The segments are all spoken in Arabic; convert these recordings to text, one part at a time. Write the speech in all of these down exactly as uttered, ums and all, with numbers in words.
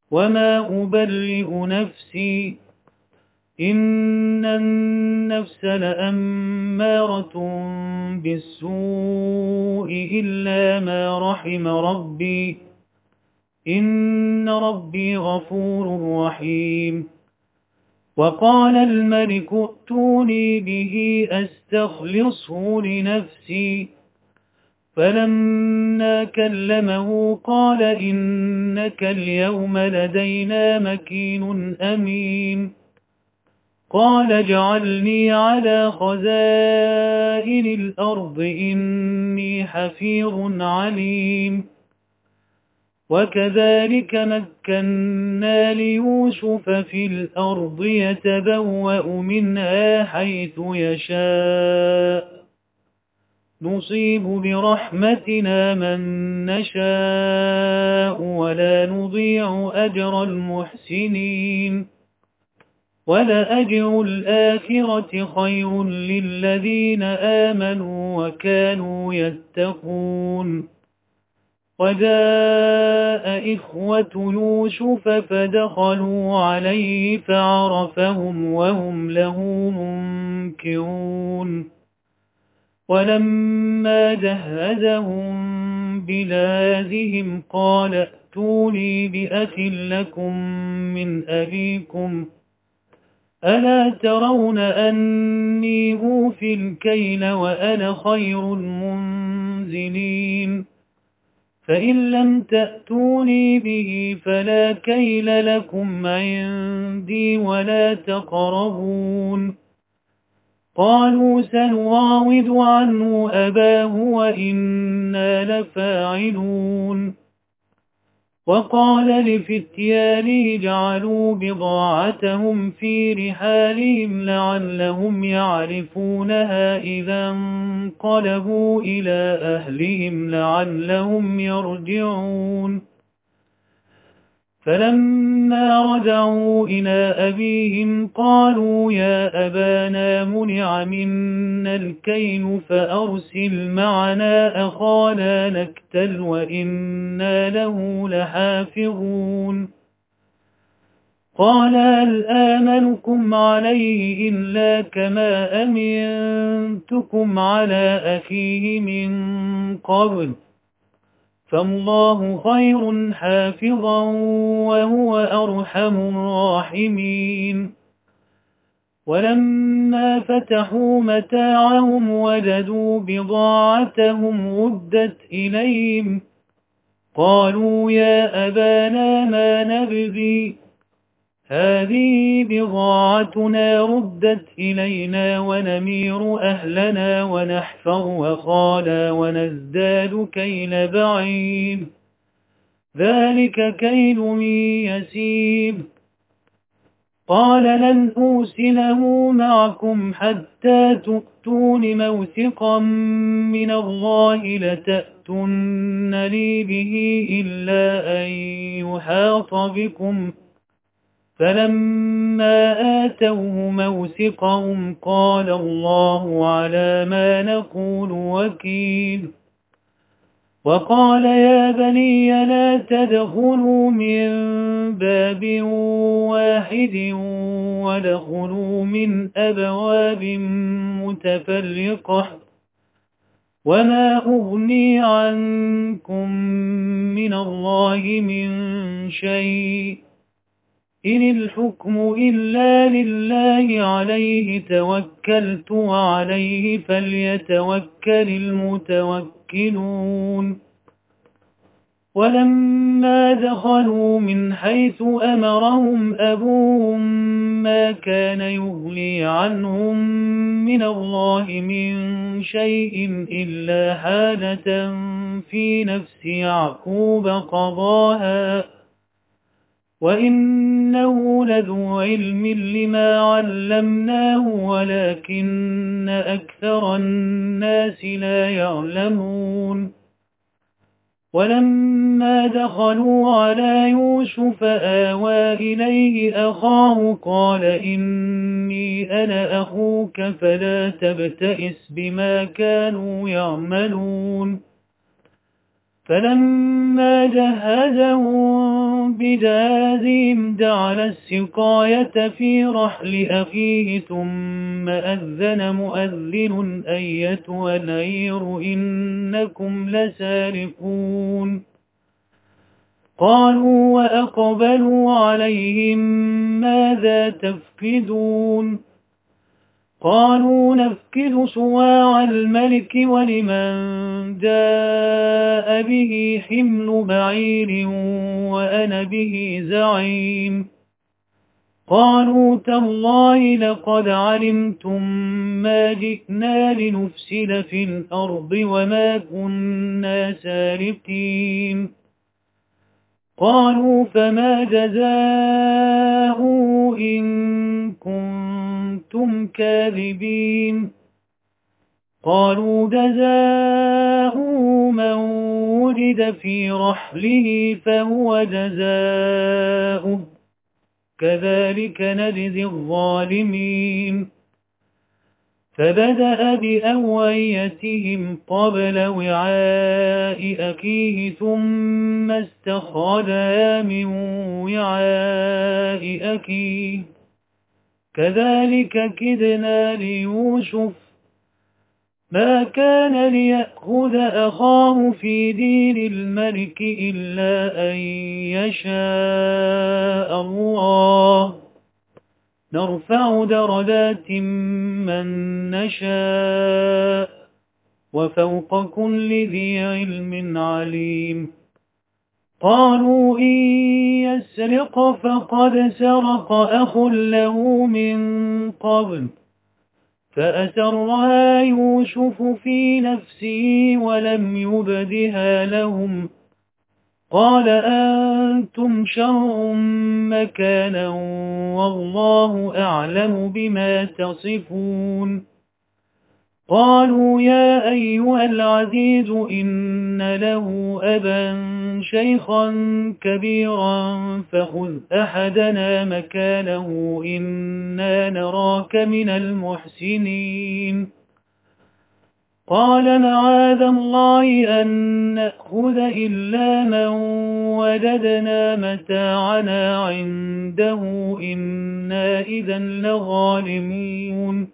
وما أبرئ نفسي إن النفس لأمارة بالسوء إلا ما رحم ربي إن ربي غفور رحيم. وقال الملك ائتوني به أستخلصه لنفسي فلما كلمه قال إنك اليوم لدينا مكين أمين. قال اجعلني على خزائن الأرض إني حفيظ عليم. وكذلك مكنا ليوسف في الأرض يتبوأ منها حيث يشاء نصيب برحمتنا من نشاء ولا نضيع أجر المحسنين. ولأجر الآخرة خير للذين آمنوا وكانوا يتقون. وجاء إخوة يوسف فدخلوا عليه فعرفهم وهم له منكرون. ولما جهزهم بجهازهم قال ائتوني بأخ لكم من أبيكم ألا ترون أني أوفي الكيل وأنا خير المنزلين فإن لم تأتوني به فلا كيل لكم عندي ولا تقربون. قالوا سنراود عنه أباه وإنا لفاعلون. وقال لفتيانه اجعلوا بضاعتهم في رحالهم لعلهم يعرفونها إذا انقلبوا إلى أهلهم لعلهم يرجعون. فلما رجعوا إلى أبيهم قالوا يا أبانا منع منا الكيل فأرسل معنا أخانا نكتل وإنا له لحافظون. قال هل آمنكم عليه إلا كما أمنتكم على أخيه من قبل فالله خير حافظا وهو أرحم الراحمين. ولما فتحوا متاعهم وجدوا بضاعتهم ردت إليهم قالوا يا أبانا ما نبغي هذه بضاعتنا ردت إلينا ونمير أهلنا ونحفظ وخالا ونزداد كيل بعير ذلك كيل يسير. قال لن أرسله معكم حتى تؤتون موثقا من الله لتأتن لي به إلا أن يحاط بكم فلما آتوه موثقهم قال الله على ما نقول وكيل. وقال يا بني لا تدخلوا من باب واحد ودخلوا من أبواب متفرقة وما أغني عنكم من الله من شيء إن الحكم إلا لله عليه توكلت وعليه فليتوكل المتوكلون. ولما دخلوا من حيث أمرهم أبوهم ما كان يغني عنهم من الله من شيء إلا حاجة في نفس يعقوب قضاها وإنه لذو علم لما علمناه ولكن أكثر الناس لا يعلمون. ولما دخلوا على يوسف آوى إليه أخاه قال إني أنا أخوك فلا تبتئس بما كانوا يعملون. فلما جهزهم بجهازهم جعل السقاية في رحل أخيه ثم أذن مؤذن أيتها العير إنكم لسارقون قالوا وأقبلوا عليهم ماذا تفقدون قالوا نفقد صواع الملك ولمن جاء به حمل بعير وأنا به زعيم قالوا تالله لقد علمتم ما جئنا لنفسد في الأرض وما كنا سارقين قالوا فما جزاؤه إن كنتم كاذبين قالوا جزاؤه من وجد في رحله فهو جزاؤه كذلك نجزي الظالمين فبدأ بأوعيتهم قبل وعاء أخيه ثم استخرجها من وعاء أخيه كذلك كدنا ليوسف ما كان ليأخذ أخاه في دين الملك إلا أن يشاء الله نرفع درجات من نشاء وفوق كل ذي علم عليم قالوا إن يسرق فقد سرق أخ له من قبل فأسرها يوسف في نفسه ولم يبدها لهم قال أنتم شر مكانا والله أعلم بما تصفون قالوا يا أيها العزيز إن له أبا شيخا كبيرا فخذ أحدنا مكانه إنا نراك من المحسنين قال معاذ الله أن نأخذ إلا من وجدنا متاعنا عنده إنا إذا لظالمون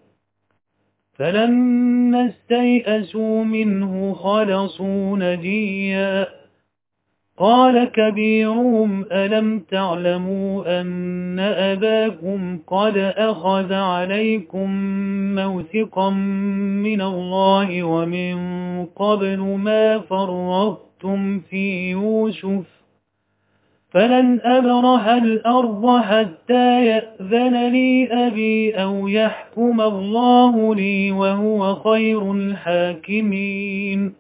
فلما استيئسوا منه خلصوا نجيا قال كبيرهم ألم تعلموا أن أباكم قد أخذ عليكم موثقا من الله ومن قبل ما فرطتم في يوسف فلن أبرح الأرض حتى يأذن لي أبي أو يحكم الله لي وهو خير الحاكمين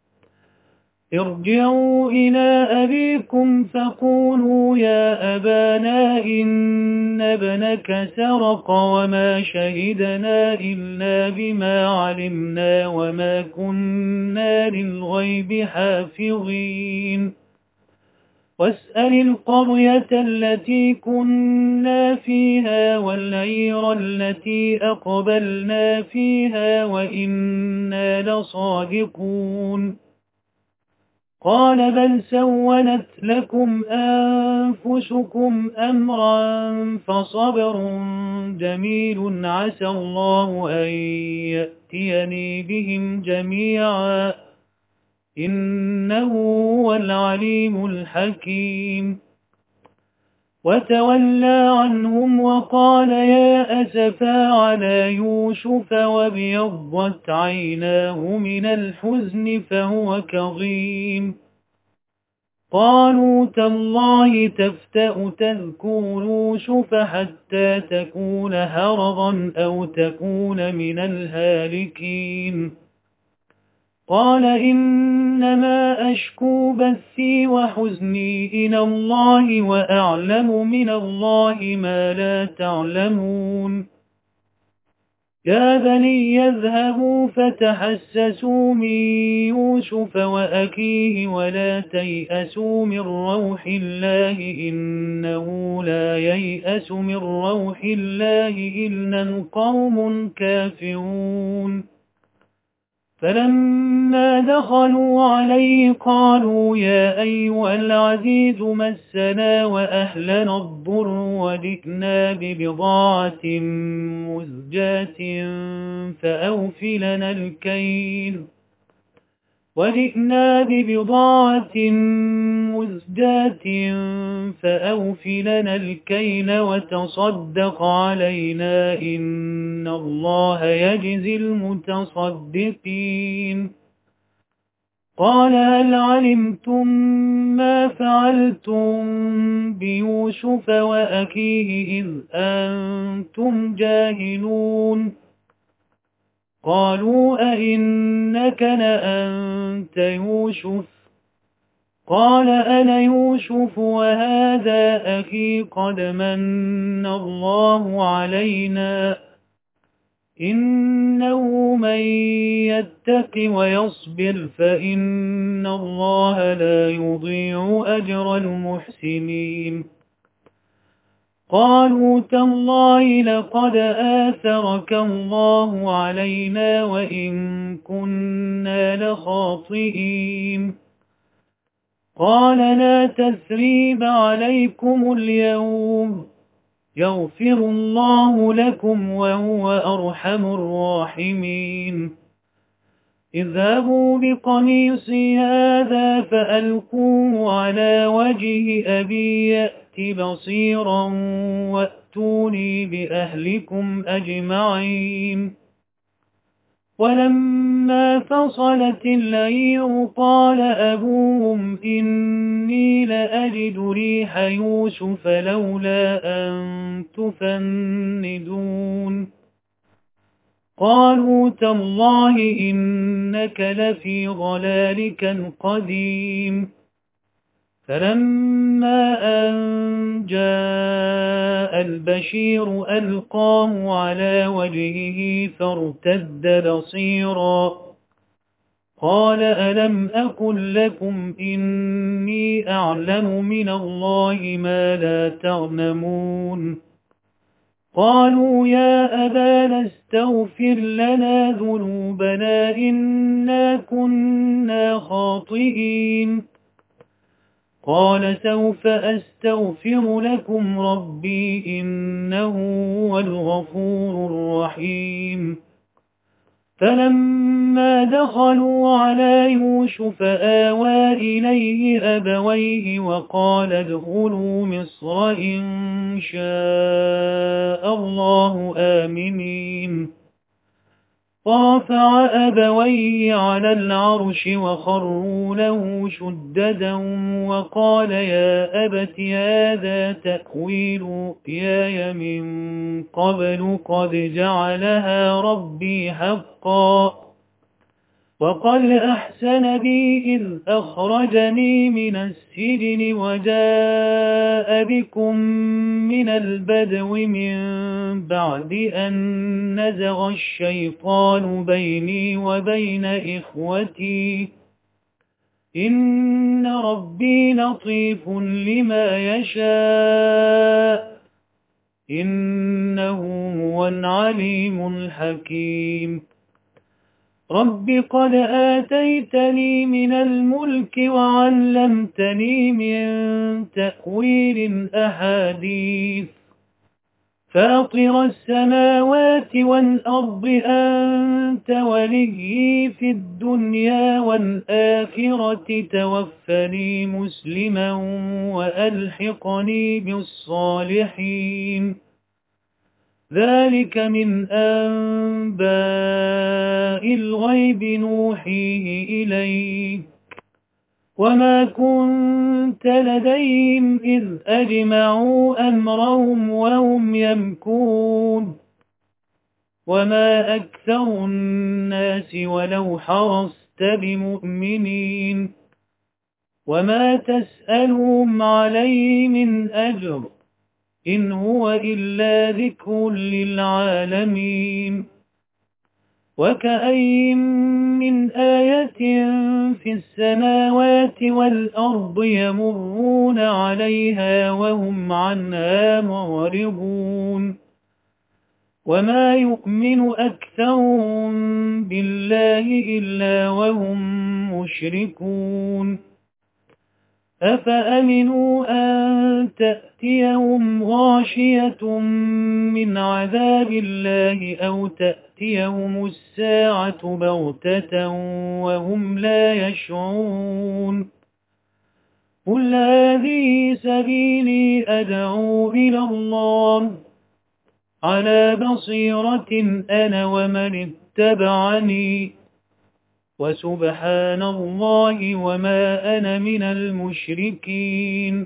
ارجعوا إلى أبيكم فقولوا يا أبانا إن ابنك سرق وما شهدنا إلا بما علمنا وما كنا للغيب حافظين واسأل القرية التي كنا فيها والعير التي أقبلنا فيها وإنا لصادقون قال بل سولت لكم أنفسكم أمرا فصبر جميل عسى الله أن يأتيني بهم جميعا إنه هو العليم الحكيم وتولى عنهم وقال يا أسفا على يوسف وابيضت عيناه من الحزن فهو كظيم قالوا تالله تفتأ تذكر يوسف حتى تكون هرضا أو تكون من الهالكين قال إنما أشكو بثي وحزني إلى الله وأعلم من الله ما لا تعلمون يا بني يذهبوا فتحسسوا من يوسف وأخيه ولا تيأسوا من روح الله إنه لا ييأس من روح الله إلا القوم الكافرون فلما دخلوا عليه قالوا يا أيها العزيز مسنا وأهلنا الضر وجئنا ببضاعة مزجاة فأوف لنا الكيل وجئنا ببضاعة مزجاة فأوف لنا الكيل وتصدق علينا إن الله يجزي المتصدقين قال هل علمتم ما فعلتم بيوسف وأخيه إذ أنتم جاهلون قالوا أئنك لأنت يوسف قال أنا يوسف وهذا أخي قد من الله علينا إنه من يتق ويصبر فإن الله لا يضيع أجر المحسنين قالوا تالله لقد آثرك الله علينا وإن كنا لخاطئين قال لا تثريب عليكم اليوم يغفر الله لكم وهو أرحم الراحمين اذهبوا بقميصي هذا فألقوه على وجه أبي يأت بصيرا وأتوني بأهلكم أجمعين ولما فصلت العير قال أبوهم إني لأجد ريح يوسف لولا أن تفندون قالوا تالله إنك لفي ضلالك القديم فلما أن جاء البشير ألقاه على وجهه فارتد بصيرا قال ألم أقل لكم إني أعلم من الله ما لا تعلمون قالوا يا أبانا استغفر لنا ذنوبنا إنا كنا خاطئين قال سوف أستغفر لكم ربي إنه هو الغفور الرحيم فلما دخلوا على يوسف آوى إليه أبويه وقال ادخلوا مصر إن شاء الله آمنين رافع أبويه على العرش وخروا له سجدا وقال يا أبت هذا تأويل رؤياي من قبل قد جعلها ربي حقا وقد أحسن بي إذ أخرجني من السجن وجاء بكم من البدو من بعد أن نزغ الشيطان بيني وبين إخوتي إن ربي لطيف لما يشاء إنه هو العليم الحكيم رب قد آتيتني من الملك وعلمتني من تأويل الأحاديث فاطر السماوات والأرض أنت وليي في الدنيا والآخرة توفني مسلما وألحقني بالصالحين ذلك من أنباء الغيب نوحيه إليك وما كنت لديهم إذ أجمعوا أمرهم وهم يمكرون وما أكثر الناس ولو حرصت بمؤمنين وما تسألهم عليه من أجر إن هو إلا ذكر للعالمين وكأين من آية في السماوات والأرض يمرون عليها وهم عنها معرضون وما يؤمن أكثرهم بالله إلا وهم مشركون أفأمنوا أن تأتيهم غاشية من عذاب الله أو تأتيهم الساعة بغتة وهم لا يشعرون قل هذه سبيلي أدعو إلى الله على بصيرة أنا ومن اتبعني وسبحان الله وما أنا من المشركين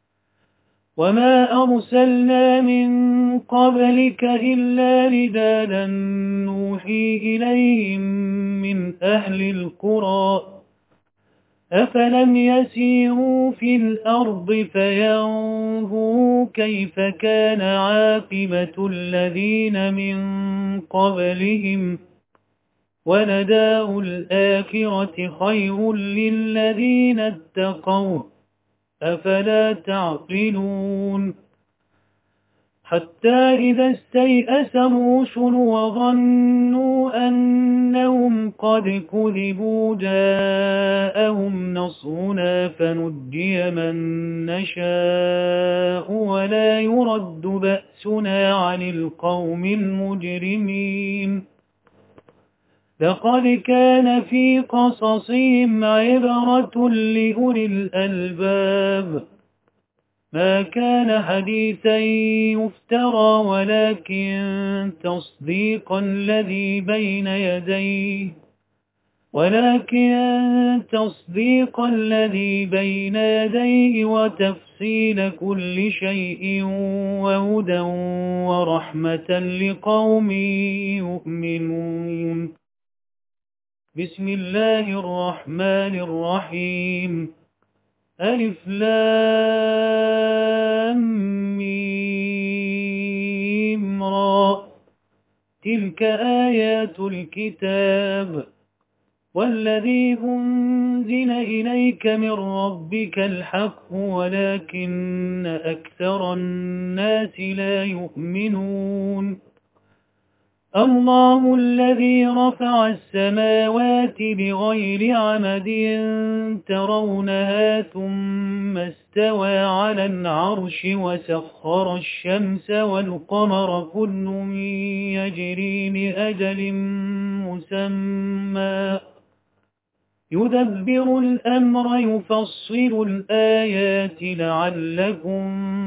وما أرسلنا من قبلك إلا رجالا نوحي إليهم من أهل القرى أفلم يسيروا في الأرض فينظروا كيف كان عاقبة الذين من قبلهم ولدار الآخرة خير للذين اتقوا أفلا تعقلون حتى إذا استيأس الرسل وظنوا أنهم قد كذبوا جاءهم نصرنا فنجي من نشاء ولا يرد بأسنا عن القوم المجرمين لقد كان في قصصهم عبرة لأولي الألباب ما كان حديثا يفترى ولكن تصديق الذي بين يديه ولكن تصديق الذي بين يديه وتفصيل كل شيء وهدى ورحمة لقوم يؤمنون بسم الله الرحمن الرحيم ألف لام ميم را تلك آيات الكتاب والذي أنزل إليك من ربك الحق ولكن أكثر الناس لا يؤمنون الله الذي رفع السماوات بغير عمد ترونها ثم استوى على العرش وسخر الشمس والقمر كل يجري لأجل مسمى يدبر الأمر يفصل الآيات لعلكم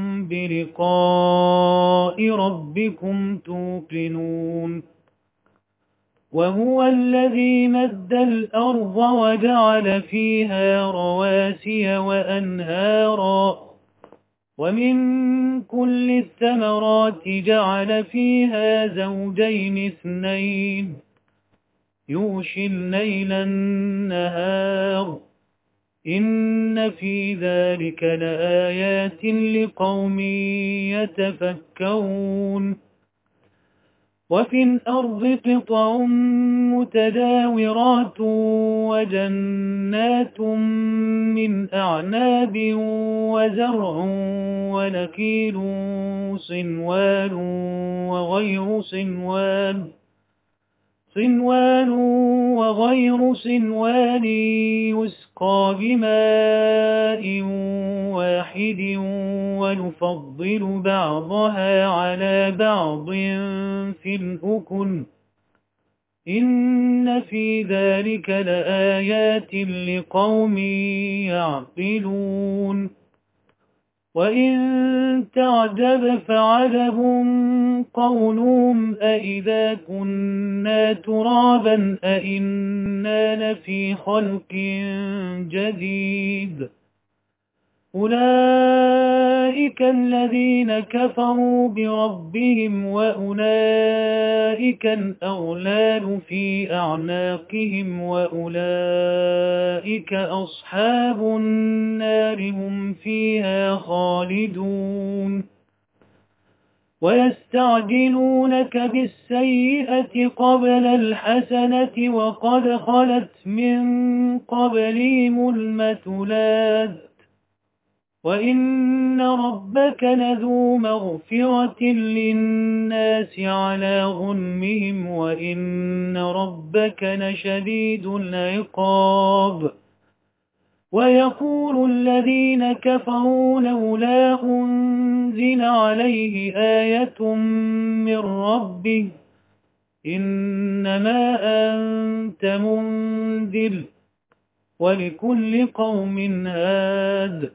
بلقاء ربكم توقنون وهو الذي مد الأرض وجعل فيها رواسي وأنهارا ومن كل الثمرات جعل فيها زوجين اثنين يغشي الليل النهار إن في ذلك لآيات لقوم يتفكرون وفي الأرض قطع متداورات وجنات من أعناب وزرع ونخيل صنوان وغير صنوان صنوان وغير صنوان يسقى بماء واحد ونفضل بعضها على بعض في الأكل إن في ذلك لآيات لقوم يعقلون وإن تعجب فعجب قولهم أإذا كنا ترابا أإنا لفي خلق جديد أولئك الذين كفروا بربهم وأولئك الأغلال في أعناقهم وأولئك أصحاب النار هم فيها خالدون ويستعجلونك بالسيئة قبل الحسنة وقد خلت من قبلهم المثلات وإن ربك لذو مغفرة للناس على ظلمهم وإن ربك لشديد العقاب. ويقول الذين كفروا لولا أنزل عليه آية من ربه إنما أنت منذر ولكل قوم هاد.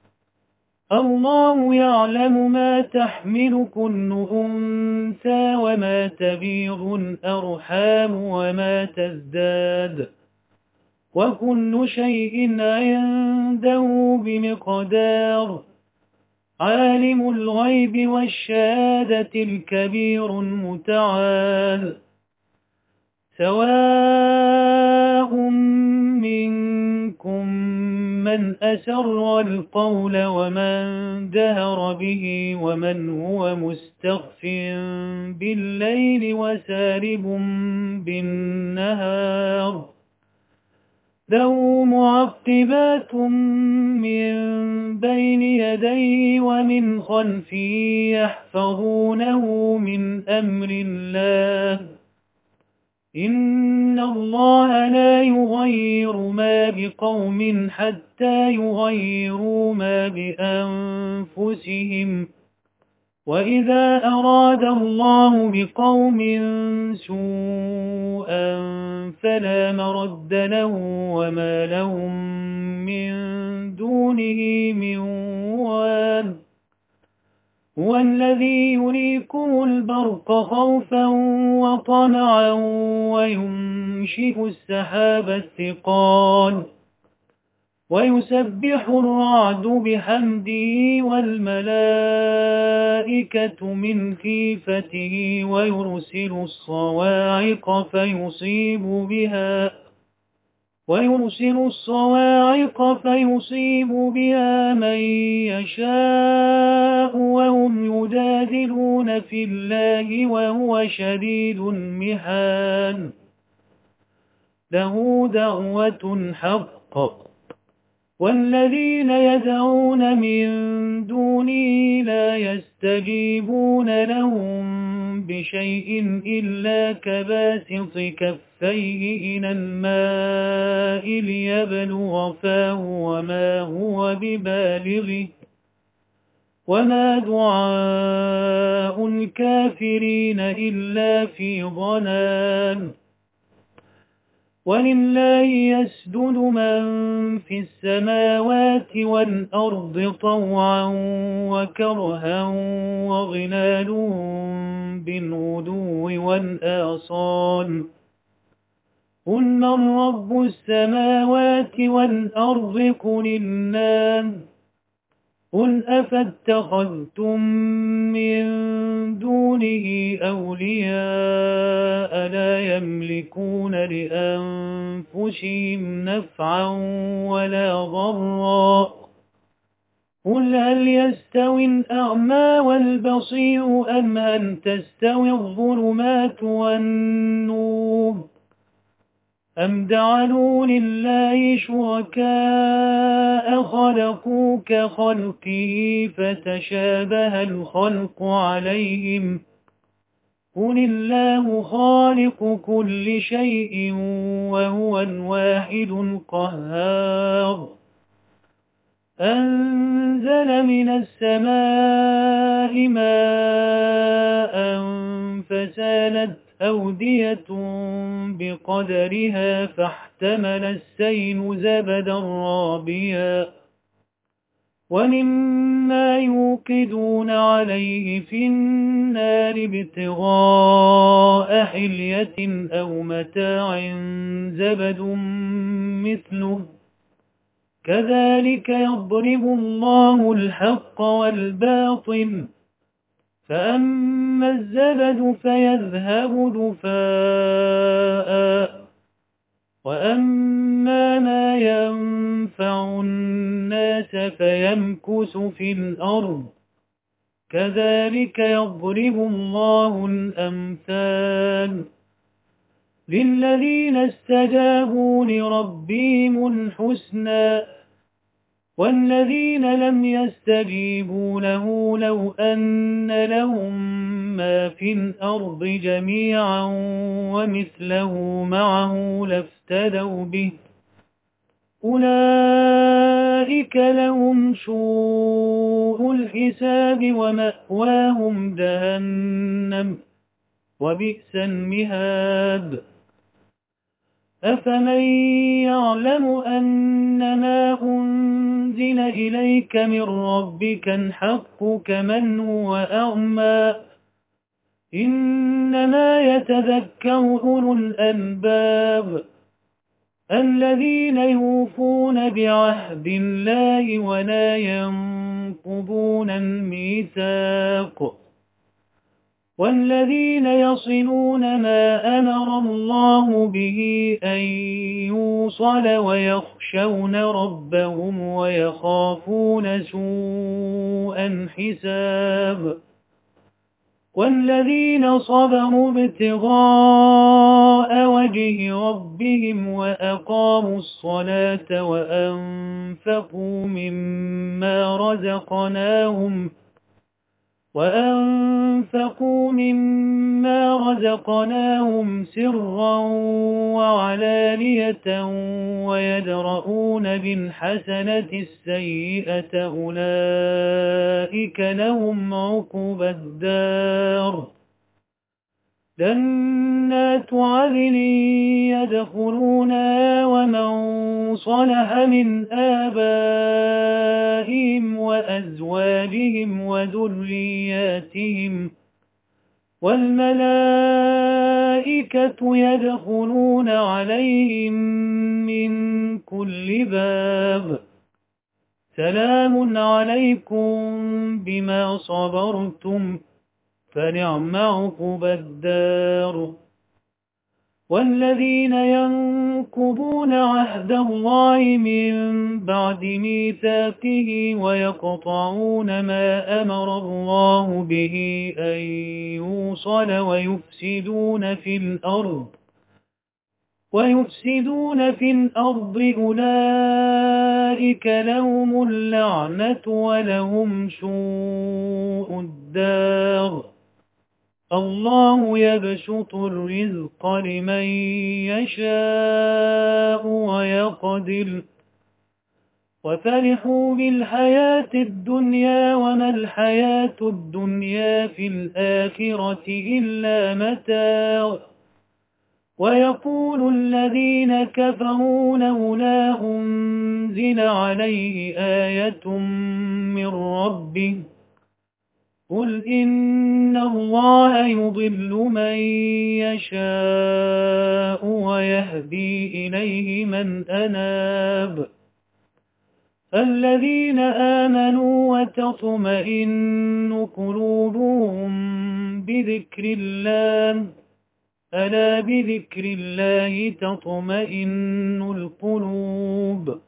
الله يعلم ما تحمل كل أنثى وما تبيض الأرحام وما تزداد وكل شيء عنده بمقدار. عالم الغيب والشهادة الكبير المتعال. سواء منكم من أسر القول ومن جهر به ومن هو مستخف بالليل وسارب بالنهار. له معقبات من بين يديه ومن خلفه يحفظونه من أمر الله. إن الله لا يغير ما بقوم حتى يغيروا ما بأنفسهم. وإذا أراد الله بقوم سوءا فلا مرد له وما لهم من دونه من وال. هو الذي يريكم البرق خوفا وطمعا وينشئ السحاب الثقال ويسبح الرعد بحمده والملائكة من خيفته ويرسل الصواعق فيصيب بها ويرسل الصواعق فيصيب بها من يشاء وهم يجادلون في الله وهو شديد المحال. له دعوة حق والذين يدعون من دونه لا يستجيبون لهم بشيء إلا كباسط كفيه إلى الماء ليبلغ فاه وما هو ببالغه وما دعاء الكافرين إلا في ضلال. ولله يسجد من في السماوات والأرض طوعا وكرها وظلالهم بالغدو والآصال. قل من رب السماوات والأرض قل الله. قل أفاتخذتم من دونه أولياء لا يملكون لأنفسهم نفعا ولا ضرا. قل هل يستوي الأعمى والبصير أم هل تستوي الظلمات والنور أم جعلوا لله شركاء خلقوا كخلقه فتشابه الخلق عليهم. قل الله خالق كل شيء وهو الواحد القهار. أنزل من السماء ماء فسالت أودية بقدرها فاحتمل السيل زبدا رابيا ومما يوقدون عليه في النار ابتغاء حلية أو متاع زبد مثله كذلك يضرب الله الحق والباطل. فأما الزبد فيذهب دفاء وأما ما ينفع الناس فيمكث في الأرض كذلك يضرب الله الأمثال. للذين استجابوا لربهم الحسنى والذين لم يستجيبوا له لو أن لهم ما في الأرض جميعا ومثله معه لافتدوا به أولئك لهم سوء الحساب ومأواهم جهنم وبئس المهاد أفمن يعلم أنما أنزل إليك من ربك الحق كمن هو أعمى إنما يتذكر أولو الألباب الذين يوفون بعهد الله ولا ينقضون الميثاق والذين يصلون ما أمر الله به أن يوصل ويخشون ربهم ويخافون سوء الحساب والذين صبروا ابتغاء وجه ربهم وأقاموا الصلاة وأنفقوا مما رزقناهم وأنفقوا مما رزقناهم سرا وعلانية ويدرؤون بالحسنة السيئة أولئك لهم عقبى الدار جنات عدن يدخلونها ومن صلح من آبائهم وأزواجهم وذرياتهم والملائكة يدخلون عليهم من كل باب سلام عليكم بما صبرتم فنعم عقبى الدار والذين ينقضون عهد الله من بعد ميثاقه ويقطعون ما أمر الله به أن يوصل ويفسدون في الأرض ويفسدون في الأرض أولئك لهم اللعنة ولهم سوء الدار الله يبسط الرزق لمن يشاء ويقدر وفرحوا بالحياة الدنيا وما الحياة الدنيا في الآخرة إلا متاع ويقول الذين كفروا لولا أنزل عليه آية من ربه قل إن الله يضل من يشاء ويهدي إليه من أناب الذين آمنوا وتطمئن قلوبهم بذكر الله ألا بذكر الله تطمئن القلوب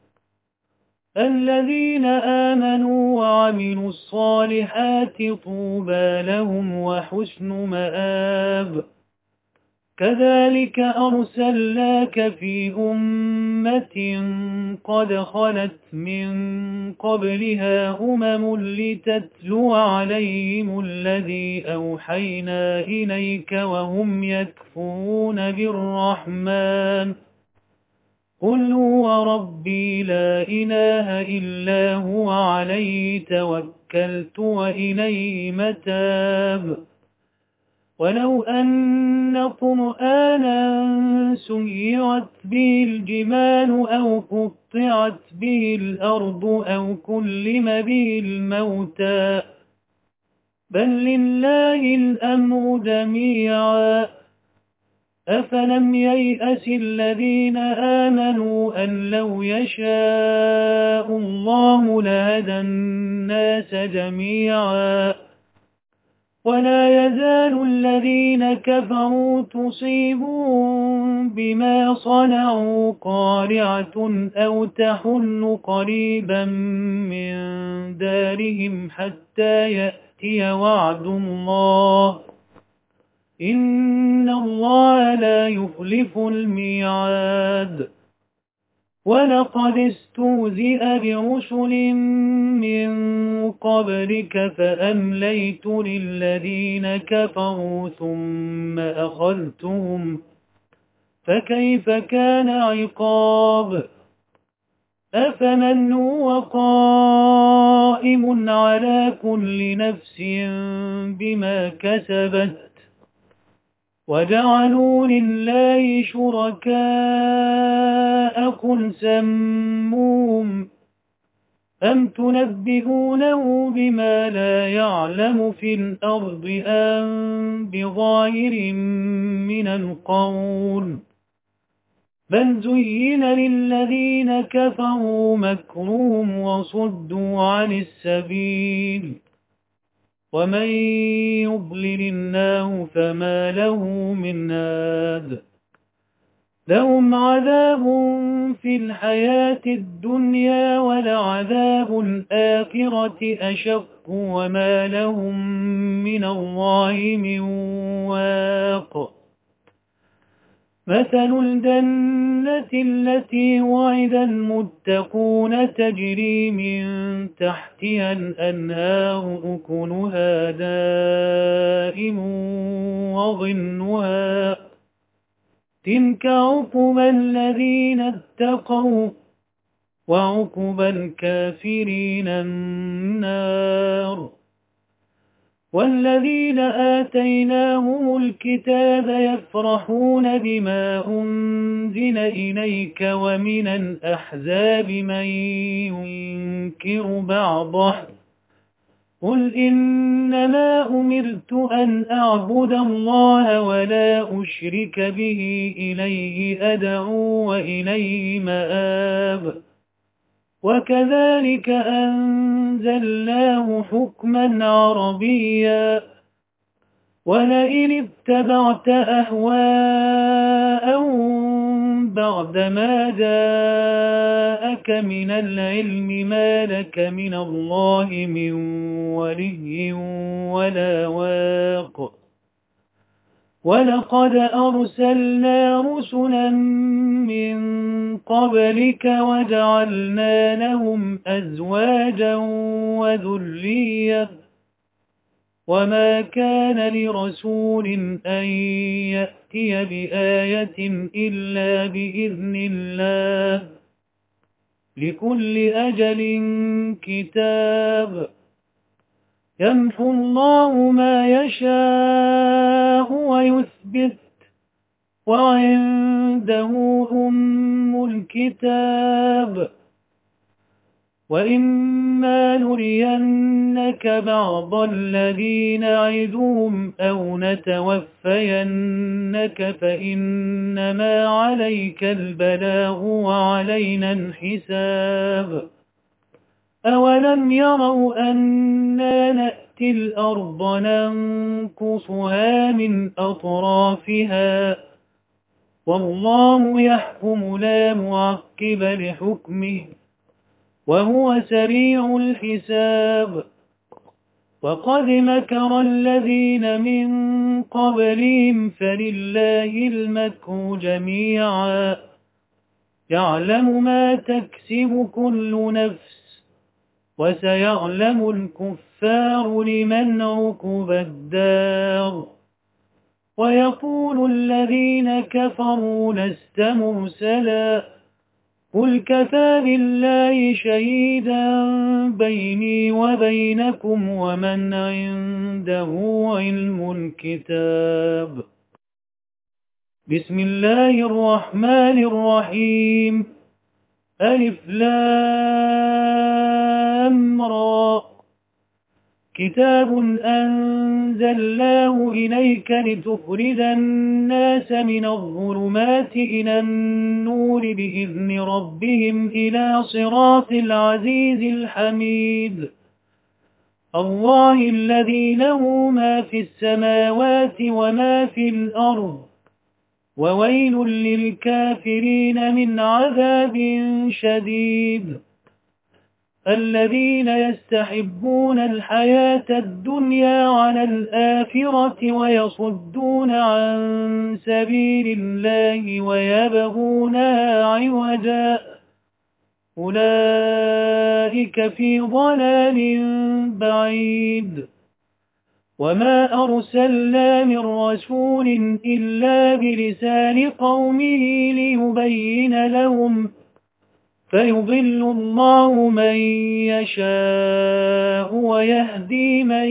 الذين آمنوا وعملوا الصالحات طوبى لهم وحسن مآب كذلك أرسلناك في أمة قد خلت من قبلها أمم لتتلو عليهم الذي أوحينا إليك وهم يكفرون بالرحمن قل هو ربي لا إله إلا هو عليه توكلت وإليه متاب ولو أن قرآنا سيرت به الجبال أو قطعت به الأرض أو كلم به الموتى بل لله الأمر جميعا أفلم ييأس الذين آمنوا أن لو يشاء الله لهدى الناس جميعا ولا يزال الذين كفروا تصيبهم بما صنعوا قارعة أو تحل قريبا من دارهم حتى يأتي وعد الله إن الله لا يخلف الميعاد ولقد استهزئ برسل من قبلك فأمليت للذين كفروا ثم أخذتهم فكيف كان عقاب أفمن هو قائم على كل نفس بما كسبت وجعلوا لله شركاء قل سموهم أم تنبئونه بما لا يعلم في الأرض أم بظاهر من القول بل زين للذين كفروا مكرهم وصدوا عن السبيل ومن يضلل الله فما له من هاد لهم عذاب في الحياة الدنيا ولعذاب الآخرة أشق وما لهم من الله من واق مثل الجنة التي وعد المتقون تجري من تحتها الأنهار أكلها دائم وظلها تلك عقبى الذين اتقوا وعقبى الكافرين النار والذين آتيناهم الكتاب يفرحون بما أنزل إليك ومن الأحزاب من ينكر بعضه قل إنما أمرت أن أعبد الله ولا أشرك به إليه أدعو وإليه مآب وكذلك أنزلناه حكما عربيا ولئن اتبعت أهواءهم بعدما جاءك من العلم ما لك من الله من ولي ولا واق ولقد أرسلنا رسلا من قبلك وجعلنا لهم أزواجا وذرية وما كان لرسول أن يأتي بآية إلا بإذن الله لكل أجل كتاب يمحو الله ما يشاء ويثبت وعنده أم الكتاب وإما نرينك بعض الذي نعدهم أو نتوفينك فإنما عليك البلاغ وعلينا الحساب أولم يروا أنا نأتي الأرض ننقصها من أطرافها والله يحكم لا معقب لحكمه وهو سريع الحساب وقد مكر الذين من قبلهم فلله المكر جميعا يعلم ما تكسب كل نفس وسيعلم الكفار لمن عقبى الدار ويقول الذين كفروا لست مرسلا قل كفى بالله شهيدا بيني وبينكم ومن عنده علم الكتاب بسم الله الرحمن الرحيم ألف لام را كتاب أنزلناه إليك لتخرج الناس من الظلمات إلى النور بإذن ربهم إلى صراط العزيز الحميد الله الذي له ما في السماوات وما في الأرض وويل للكافرين من عذاب شديد الذين يستحبون الحياة الدنيا على الآخرة ويصدون عن سبيل الله ويبغونها عوجا أولئك في ضلال بعيد. وما أرسلنا من رسول إلا بلسان قومه ليبين لهم فيضل الله من يشاء ويهدي من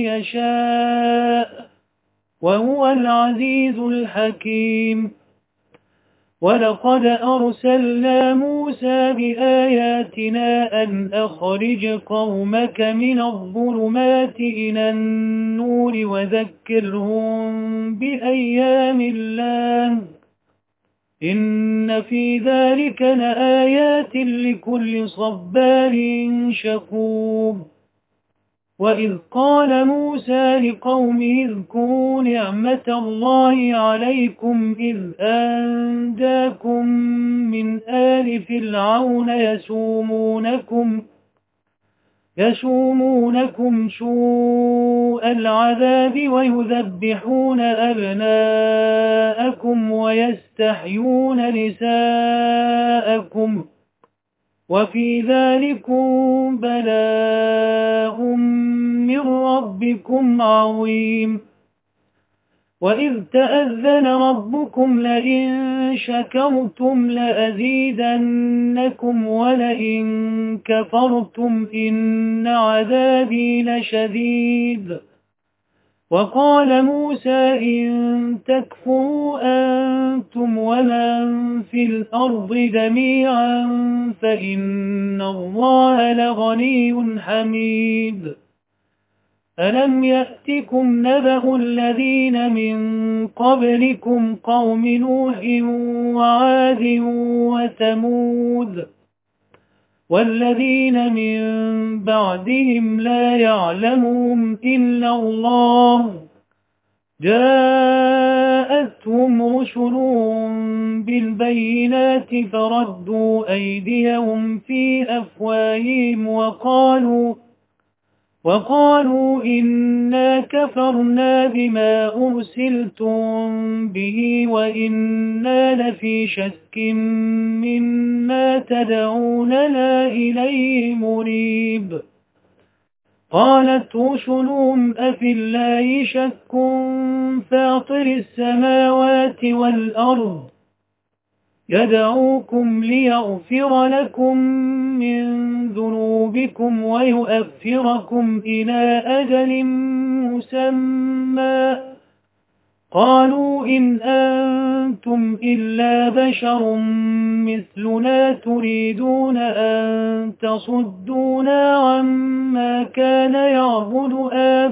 يشاء وهو العزيز الحكيم. ولقد أرسلنا موسى بآياتنا أن أخرج قومك من الظلمات إلى النور وذكرهم بأيام الله إن في ذلك لآيات لكل صبار شكور. وإذ قال موسى لقومه اذكروا نعمة الله عليكم إذ أنجاكم من آل فرعون يسومونكم يسومونكم سوء العذاب ويذبحون أبناءكم ويستحيون نساءكم وفي ذلكم بلاء من ربكم عظيم. وإذ تأذن ربكم لئن شكرتم لأزيدنكم ولئن كفرتم إن عذابي لشديد. وقال موسى إن تكفروا أنتم ومن في الأرض جميعا فإن الله لغني حميد. ألم يأتكم نبأ الذين من قبلكم قوم نوح وعاد وثمود والذين من بعدهم لا يعلمهم إلا الله جاءتهم رسلهم بالبينات فردوا أيديهم في أفواههم وقالوا وقالوا إنا كفرنا بما أرسلتم به وإنا لفي شك مما تدعوننا إليه مريب. قالت رسلهم أفي الله شك فاطر السماوات والأرض يدعوكم ليغفر لكم من ذنوبكم ويؤخركم إلى أجل مسمى قالوا إن أنتم إلا بشر مثلنا تريدون أن تصدونا عما كان يعبد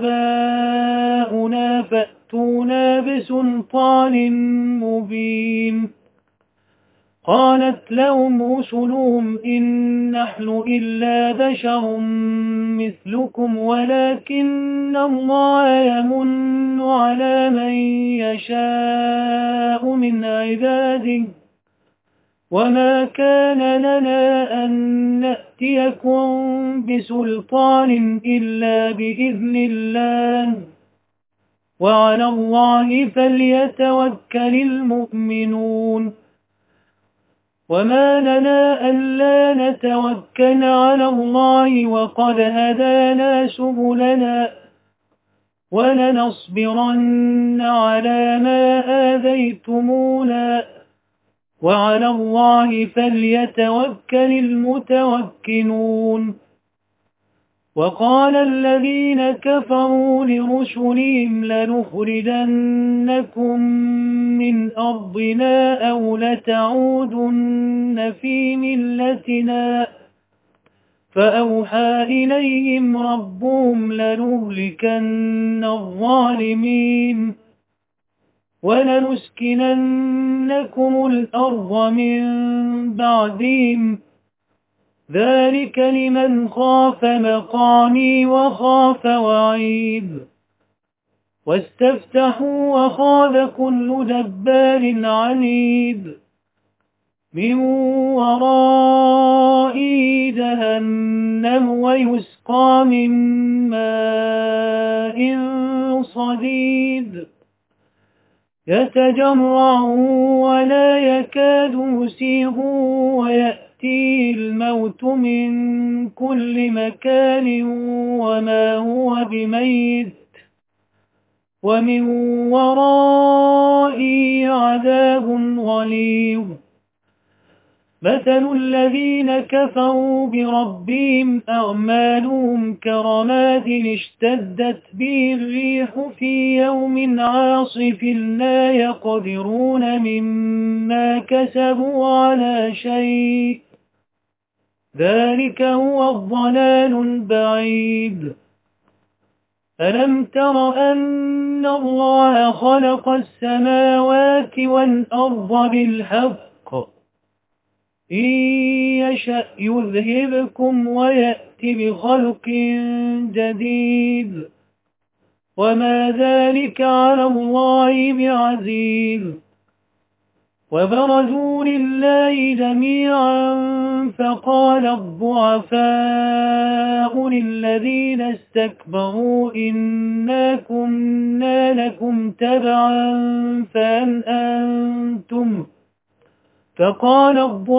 آباؤنا فأتونا بسلطان مبين. قالت لهم رسلهم إن نحن إلا بشر مثلكم ولكن الله يمن على من يشاء من عباده وما كان لنا أن نأتيكم بسلطان إلا بإذن الله وعلى الله فليتوكل المؤمنون. وما لنا ألا نتوكل على الله وقد هدانا سبلنا ولنصبرن على ما آذيتمونا وعلى الله فليتوكل المتوكلون. وقال الذين كفروا لرسلهم لنخرجنكم من أرضنا أو لتعودن في ملتنا فأوحى إليهم ربهم لنهلكن الظالمين ولنسكننكم الأرض من بعدهم ذلك لمن خاف مقامي وخاف وعيد. واستفتحوا وخاب كل جبار عنيد من ورائه جهنم ويسقى من ماء صديد يتجرعه ولا يكاد يسيغه ويأتي يأتيه الموت من كل مكان وما هو بميت ومن ورائه عذاب غليظ مثل الذين كفروا بربهم أعمالهم كرماد اشتدت به الريح في يوم عاصف لا يقدرون مما كسبوا على شيء ذلك هو الضلال البعيد ألم تر أن الله خلق السماوات والأرض بالحق إن يشأ يذهبكم ويأتي بخلق جديد وما ذلك على الله بعزيز وبرزوا لله جميعا فقال الضعفاء للذين استكبروا إنا كنا لكم تبعا فهل أنتم فقال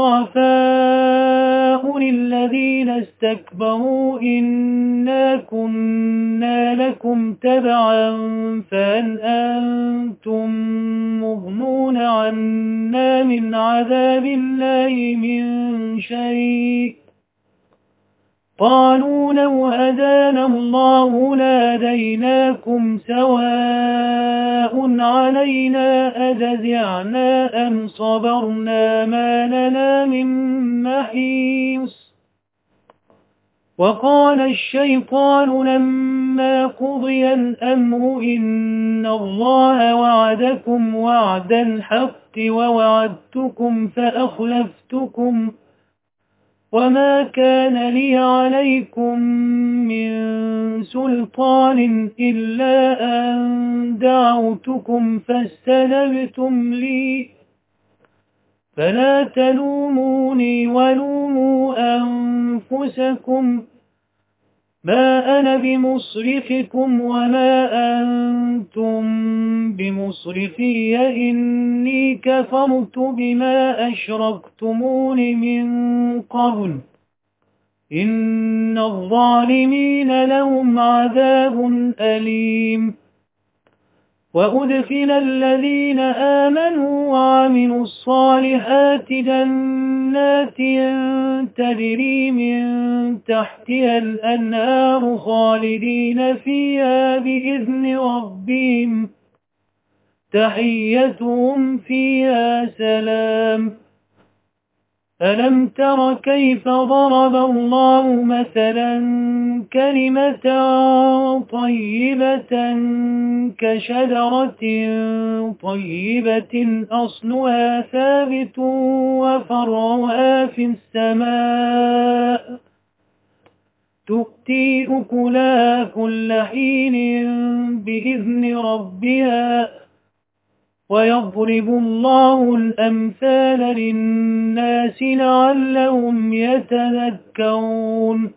الضعفاء للذين استكبروا إنا كنا لكم تبعا فهل أنتم مغنون عنا من عذاب الله من شيء قالوا لو هدانا الله لهديناكم سواء علينا أجزعنا أم صبرنا ما لنا من محيص وقال الشيطان لما قضي الأمر إن الله وعدكم وعد الحق ووعدتكم فأخلفتكم وما كان لي عليكم من سلطان إلا أن دعوتكم فاستجبتم لي فلا تلوموني ولوموا أنفسكم ما أنا بمصرخكم وما أنتم بمصرخي إني كفرت بما أشركتمون من قبل إن الظالمين لهم عذاب أليم وأدخل الذين آمنوا وعملوا الصالحات جنات تجري من تحتها الأنهار خالدين فيها بإذن ربهم تحيتهم فيها سلام ألم تر كيف ضرب الله مثلا كلمة طيبة كشجرة طيبة أصلها ثابت وفرعها في السماء تؤتي أكلها كل حين بإذن ربها ويضرب الله الأمثال للناس لعلهم يتذكرون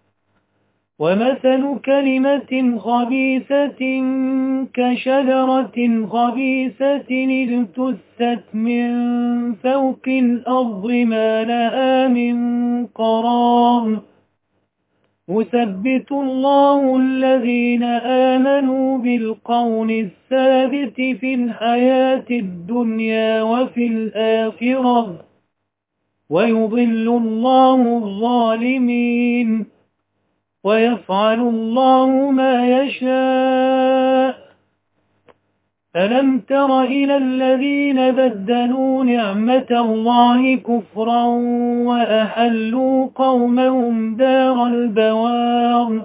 ومثل كلمة خبيثة كشجرة خبيثة اجتثت من فوق الأرض ما لها من قرار يثبت الله الذين آمنوا بالقول الثابت في الحياة الدنيا وفي الآخرة ويضل الله الظالمين ويفعل الله ما يشاء ألم تر إلى الذين بدلوا نعمة الله كفرا وأحلوا قومهم دار البوار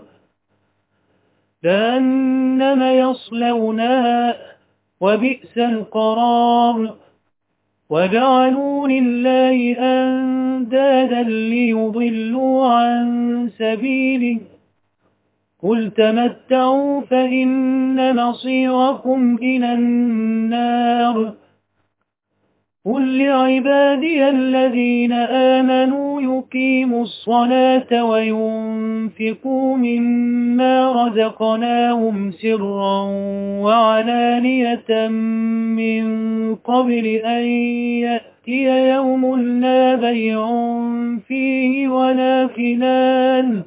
جهنم يصلونها وبئس القرار وجعلوا لله أندادا ليضلوا عن سبيله قل تمتعوا فإن مصيركم إلى النار قل لعبادي الذين آمنوا يقيموا الصلاة وينفقوا مما رزقناهم سرا وعلانية من قبل أن يأتي يأتي يوم لا بيع فيه ولا خلال.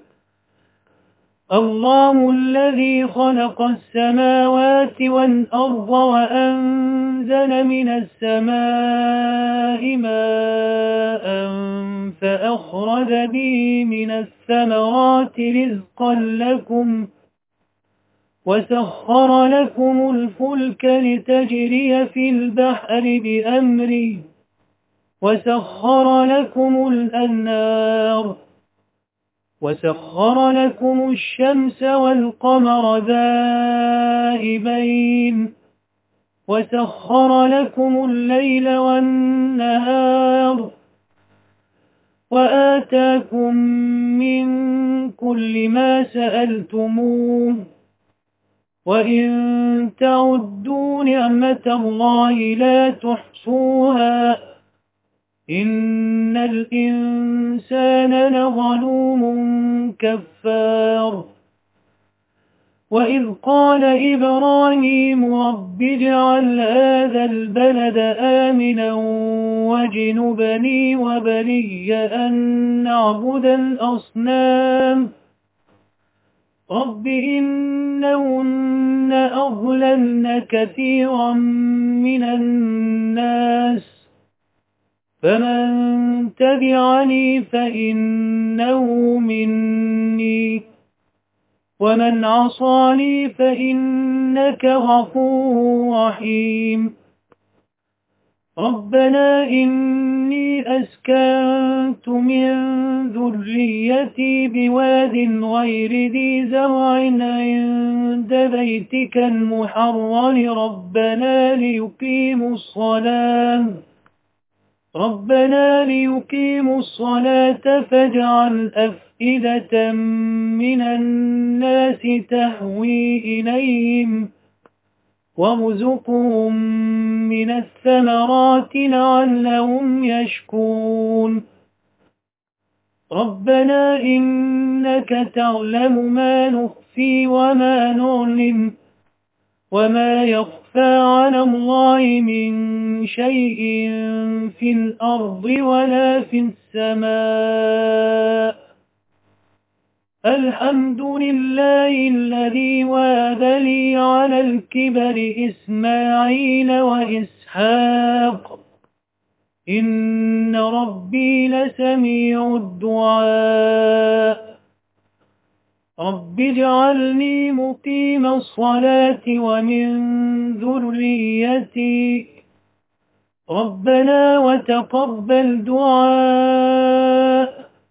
الله الذي خلق السماوات والأرض وأنزل من السماء ماء فأخرج به من الثمرات رزقا لكم وسخر لكم الفلك لتجري في البحر بأمره وسخر لكم الأنهار وسخر لكم الشمس والقمر دائبين وسخر لكم الليل والنهار وآتاكم من كل ما سألتموه وإن تعدوا نعمة الله لا تحصوها إن الإنسان لظلوم كفار. وإذ قال إبراهيم رب اجعل هذا البلد آمنا واجنبني وبني أن نعبد الأصنام رب إنهن أضللن كثيرا من الناس فمن تبعني فإنه مني ومن عصاني فإنك غفور رحيم. ربنا إني أسكنت من ذريتي بواد غير ذي زرع عند بيتك المحرم ربنا ليقيموا الصلاة ربنا ليقيموا الصلاة فاجعل أفئدة من الناس تهوي إليهم وارزقهم من الثمرات لعلهم يشكرون. ربنا إنك تعلم ما نخفي وما نعلن وما يخفى على الله من شيء في الأرض ولا في السماء. الحمد لله الذي وهب لي على الكبر إسماعيل وإسحاق إن ربي لسميع الدعاء. رب اجعلني مقيم الصلاة ومن ذريتي ربنا وتقبل دعاء.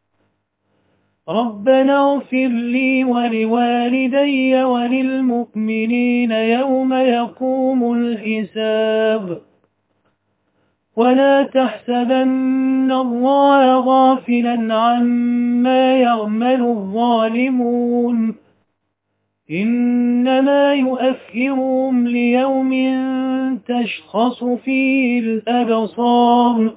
ربنا اغفر لي ولوالدي وللمؤمنين يوم يقوم الحساب. ولا تحسبن الله غافلا عما يعمل الظالمون إنما يؤخرهم ليوم تشخص فيه الأبصار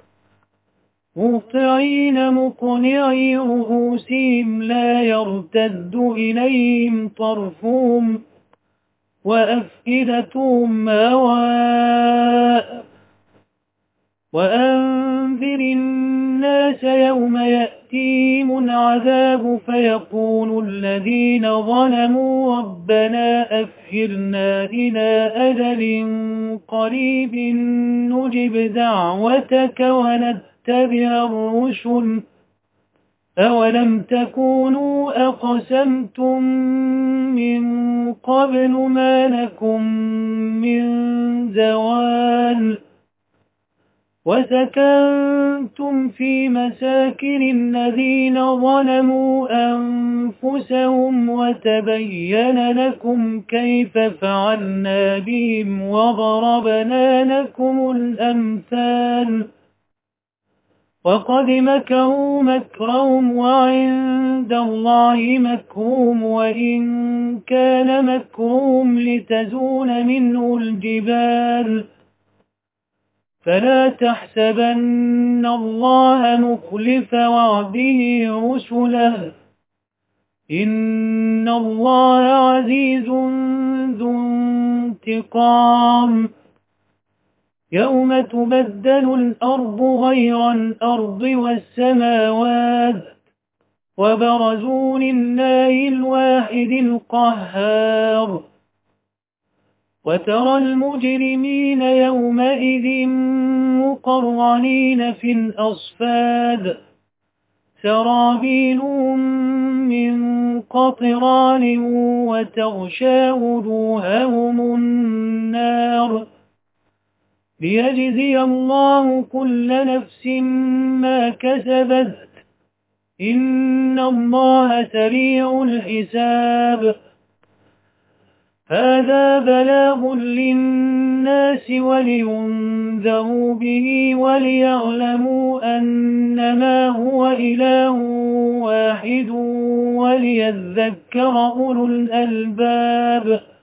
مهطعين مقنعي رؤوسهم لا يرتد إليهم طرفهم وأفئدتهم هواء. وأنذر الناس يوم يأتيهم العذاب فيقول الذين ظلموا ربنا أخرنا إلى أجل قريب نجب دعوتك ونتبع الرسل أولم تكونوا أقسمتم من قبل ما لكم من زوال وسكنتم في مساكن الذين ظلموا أنفسهم وتبين لكم كيف فعلنا بهم وضربنا لكم الأمثال وقد مكروا مكرهم وعند الله مكرهم وإن كان مكرهم لتزول منه الجبال فلا تحسبن الله مخلف وعده رسله إن الله عزيز ذو انتقام. يوم تبدل الأرض غير الأرض والسماوات وبرزوا لله الواحد القهار وترى المجرمين يومئذ مقرنين في الأصفاد سرابيلهم من قطران وتغشى وجوههم النار ليجزي الله كل نفس ما كسبت إن الله سريع الحساب هذا بلاغ للناس ولينذروا به وليعلموا أنما هو إله واحد وليذكر أولو الألباب